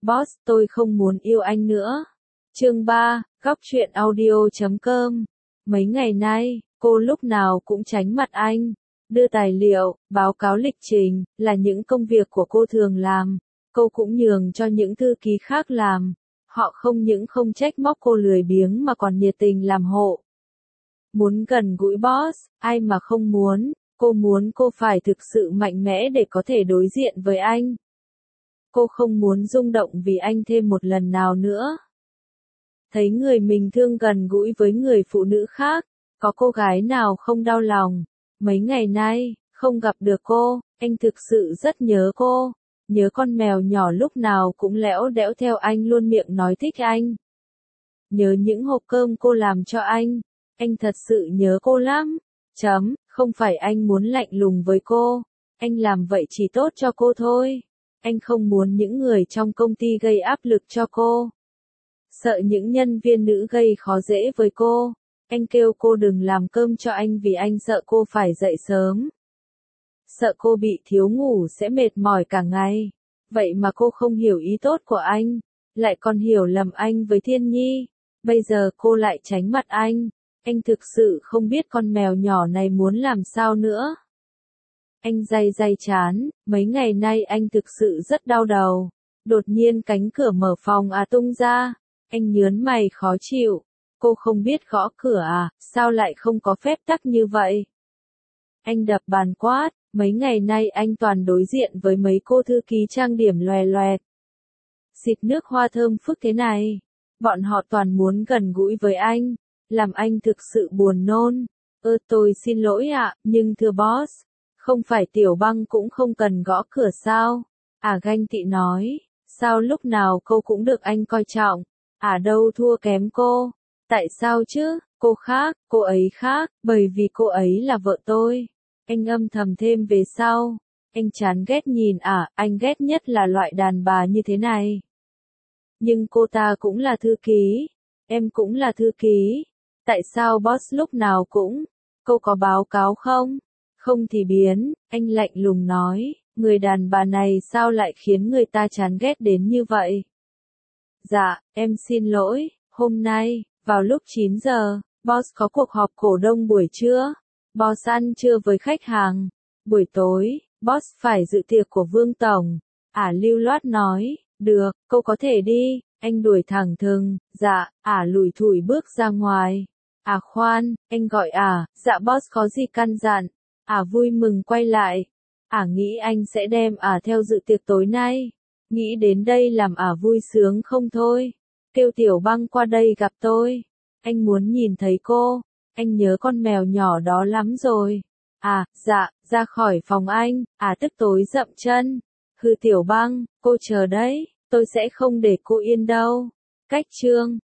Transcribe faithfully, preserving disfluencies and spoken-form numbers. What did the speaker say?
Boss, tôi không muốn yêu anh nữa. Chương ba, góc truyện audio chấm com. Mấy ngày nay, cô lúc nào cũng tránh mặt anh. Đưa tài liệu, báo cáo lịch trình, là những công việc của cô thường làm. Cô cũng nhường cho những thư ký khác làm. Họ không những không trách móc cô lười biếng mà còn nhiệt tình làm hộ. Muốn gần gũi boss, ai mà không muốn, cô muốn cô phải thực sự mạnh mẽ để có thể đối diện với anh. Cô không muốn rung động vì anh thêm một lần nào nữa. Thấy người mình thương gần gũi với người phụ nữ khác, có cô gái nào không đau lòng. Mấy ngày nay, không gặp được cô, anh thực sự rất nhớ cô. Nhớ con mèo nhỏ lúc nào cũng lẽo đẽo theo anh luôn miệng nói thích anh. Nhớ những hộp cơm cô làm cho anh. Anh thật sự nhớ cô lắm. Chấm, không phải anh muốn lạnh lùng với cô. Anh làm vậy chỉ tốt cho cô thôi. Anh không muốn những người trong công ty gây áp lực cho cô. Sợ những nhân viên nữ gây khó dễ với cô. Anh kêu cô đừng làm cơm cho anh vì anh sợ cô phải dậy sớm. Sợ cô bị thiếu ngủ sẽ mệt mỏi cả ngày. Vậy mà cô không hiểu ý tốt của anh. Lại còn hiểu lầm anh với Thiên Nhi. Bây giờ cô lại tránh mặt anh. Anh thực sự không biết con mèo nhỏ này muốn làm sao nữa. Anh day day chán, mấy ngày nay anh thực sự rất đau đầu. Đột nhiên cánh cửa mở phòng à tung ra. Anh nhớn mày khó chịu. Cô không biết gõ cửa à, sao lại không có phép tắc như vậy? Anh đập bàn quát, mấy ngày nay anh toàn đối diện với mấy cô thư ký trang điểm loè loẹt. Xịt nước hoa thơm phức thế này. Bọn họ toàn muốn gần gũi với anh. Làm anh thực sự buồn nôn. Ơ tôi xin lỗi ạ, nhưng thưa boss. Không phải Tiểu Băng cũng không cần gõ cửa sao? À ganh tị nói. Sao lúc nào cô cũng được anh coi trọng? À đâu thua kém cô. Tại sao chứ? Cô khác, cô ấy khác, bởi vì cô ấy là vợ tôi. Anh âm thầm thêm về sau. Anh chán ghét nhìn à, anh ghét nhất là loại đàn bà như thế này. Nhưng cô ta cũng là thư ký. Em cũng là thư ký. Tại sao boss lúc nào cũng? Cô có báo cáo không? Không thì biến, anh lạnh lùng nói. Người đàn bà này sao lại khiến người ta chán ghét đến như vậy? Dạ, em xin lỗi, hôm nay, vào lúc chín giờ, boss có cuộc họp cổ đông buổi trưa. Boss ăn trưa với khách hàng. Buổi tối, boss phải dự tiệc của Vương Tổng. Ả lưu loát nói, được, cô có thể đi. Anh đuổi thẳng thừng, dạ, Ả lủi thủi bước ra ngoài. À khoan, anh gọi Ả, dạ boss có gì căn dặn. Ả vui mừng quay lại. Ả nghĩ anh sẽ đem Ả theo dự tiệc tối nay. Nghĩ đến đây làm Ả vui sướng không thôi. Kêu Tiểu Băng qua đây gặp tôi. Anh muốn nhìn thấy cô. Anh nhớ con mèo nhỏ đó lắm rồi. À, dạ, ra khỏi phòng anh. Ả tức tối dậm chân. Hừ Tiểu Băng, cô chờ đấy. Tôi sẽ không để cô yên đâu. Cách chương